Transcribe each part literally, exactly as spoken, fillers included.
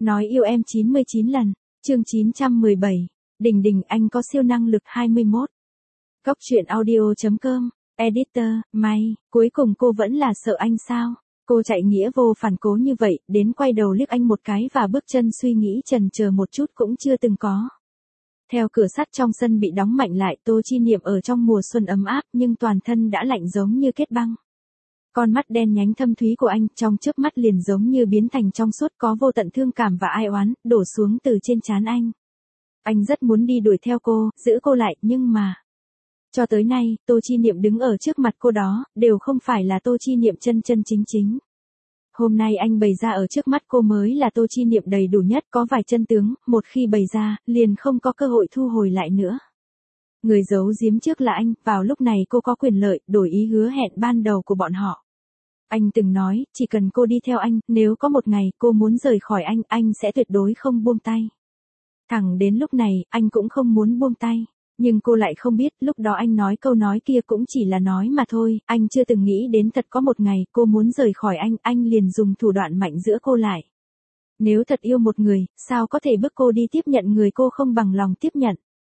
Nói yêu em chín mươi chín lần, chương chín trăm mười bảy, Đình Đình anh có siêu năng lực hai mươi mốt. Góc truyện audio chấm com, editor, may, cuối cùng cô vẫn là sợ anh sao? Cô chạy nghĩa vô phản cố như vậy, đến quay đầu liếc anh một cái và bước chân suy nghĩ chần chờ một chút cũng chưa từng có. Theo cửa sắt trong sân bị đóng mạnh lại, Tô Chi Niệm ở trong mùa xuân ấm áp nhưng toàn thân đã lạnh giống như kết băng. Con mắt đen nhánh thâm thúy của anh trong chớp mắt liền giống như biến thành trong suốt, có vô tận thương cảm và ai oán đổ xuống từ trên trán anh. Anh rất muốn đi đuổi theo cô, giữ cô lại, nhưng mà... Cho tới nay, Tô Chi Niệm đứng ở trước mặt cô đó, đều không phải là Tô Chi Niệm chân chân chính chính. Hôm nay anh bày ra ở trước mắt cô mới là Tô Chi Niệm đầy đủ nhất, có vài chân tướng, một khi bày ra, liền không có cơ hội thu hồi lại nữa. Người giấu giếm trước là anh, vào lúc này cô có quyền lợi, đổi ý hứa hẹn ban đầu của bọn họ. Anh từng nói, chỉ cần cô đi theo anh, nếu có một ngày cô muốn rời khỏi anh, anh sẽ tuyệt đối không buông tay. Thẳng đến lúc này, anh cũng không muốn buông tay. Nhưng cô lại không biết, lúc đó anh nói câu nói kia cũng chỉ là nói mà thôi, anh chưa từng nghĩ đến thật có một ngày cô muốn rời khỏi anh, anh liền dùng thủ đoạn mạnh giữa cô lại. Nếu thật yêu một người, sao có thể bức cô đi tiếp nhận người cô không bằng lòng tiếp nhận.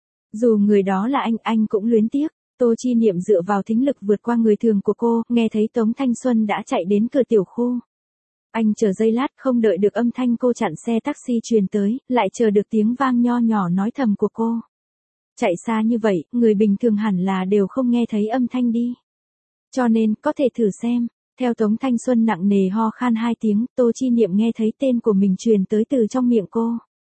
Dù người đó là anh, anh cũng luyến tiếc. Tô Chi Niệm dựa vào thính lực vượt qua người thường của cô, nghe thấy Tống Thanh Xuân đã chạy đến cửa tiểu khu. Anh chờ giây lát, không đợi được âm thanh cô chặn xe taxi truyền tới, lại chờ được tiếng vang nho nhỏ nói thầm của cô. Chạy xa như vậy, người bình thường hẳn là đều không nghe thấy âm thanh đi. Cho nên, có thể thử xem. Theo Tống Thanh Xuân nặng nề ho khan hai tiếng, Tô Chi Niệm nghe thấy tên của mình truyền tới từ trong miệng cô.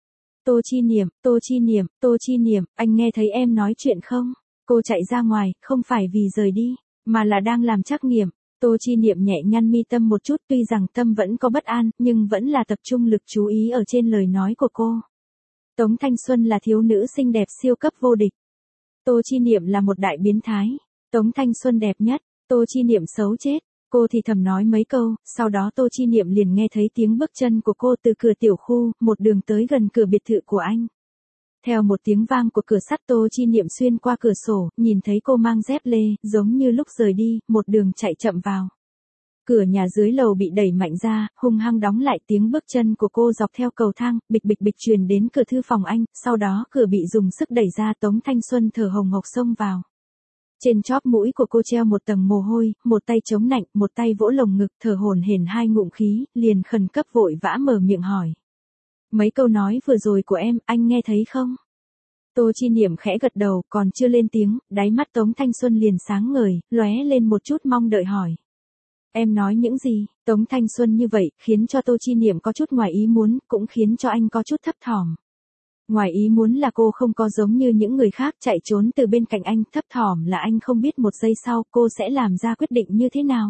Tô Chi Niệm, Tô Chi Niệm, Tô Chi Niệm, anh nghe thấy em nói chuyện không? Cô chạy ra ngoài, không phải vì rời đi, mà là đang làm trắc nghiệm. Tô Chi Niệm nhẹ nhăn mi tâm một chút, tuy rằng tâm vẫn có bất an, nhưng vẫn là tập trung lực chú ý ở trên lời nói của cô. Tống Thanh Xuân là thiếu nữ xinh đẹp siêu cấp vô địch. Tô Chi Niệm là một đại biến thái. Tống Thanh Xuân đẹp nhất, Tô Chi Niệm xấu chết. Cô thì thầm nói mấy câu, sau đó Tô Chi Niệm liền nghe thấy tiếng bước chân của cô từ cửa tiểu khu, một đường tới gần cửa biệt thự của anh. Theo một tiếng vang của cửa sắt, Tô Chi Niệm xuyên qua cửa sổ, nhìn thấy cô mang dép lê, giống như lúc rời đi, một đường chạy chậm vào. Cửa nhà dưới lầu bị đẩy mạnh ra, hung hăng đóng lại, tiếng bước chân của cô dọc theo cầu thang, bịch bịch bịch truyền đến cửa thư phòng anh, sau đó cửa bị dùng sức đẩy ra, Tống Thanh Xuân thở hồng hộc xông vào. Trên chóp mũi của cô treo một tầng mồ hôi, một tay chống nạnh, một tay vỗ lồng ngực, thở hổn hển hai ngụm khí, liền khẩn cấp vội vã mở miệng hỏi. Mấy câu nói vừa rồi của em, anh nghe thấy không? Tô Chi Niệm khẽ gật đầu, còn chưa lên tiếng, đáy mắt Tống Thanh Xuân liền sáng ngời, lóe lên một chút mong đợi hỏi. Em nói những gì? Tống Thanh Xuân như vậy, khiến cho Tô Chi Niệm có chút ngoài ý muốn, cũng khiến cho anh có chút thấp thỏm. Ngoài ý muốn là cô không có giống như những người khác chạy trốn từ bên cạnh anh, thấp thỏm là anh không biết một giây sau cô sẽ làm ra quyết định như thế nào.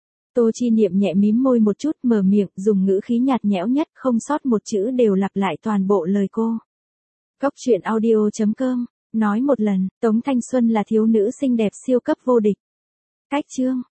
Tô Chi Niệm nhẹ mím môi một chút, mở miệng, dùng ngữ khí nhạt nhẽo nhất, không sót một chữ đều lặp lại toàn bộ lời cô. Góc truyện audio chấm com, nói một lần, Tống Thanh Xuân là thiếu nữ xinh đẹp siêu cấp vô địch. Cách chương.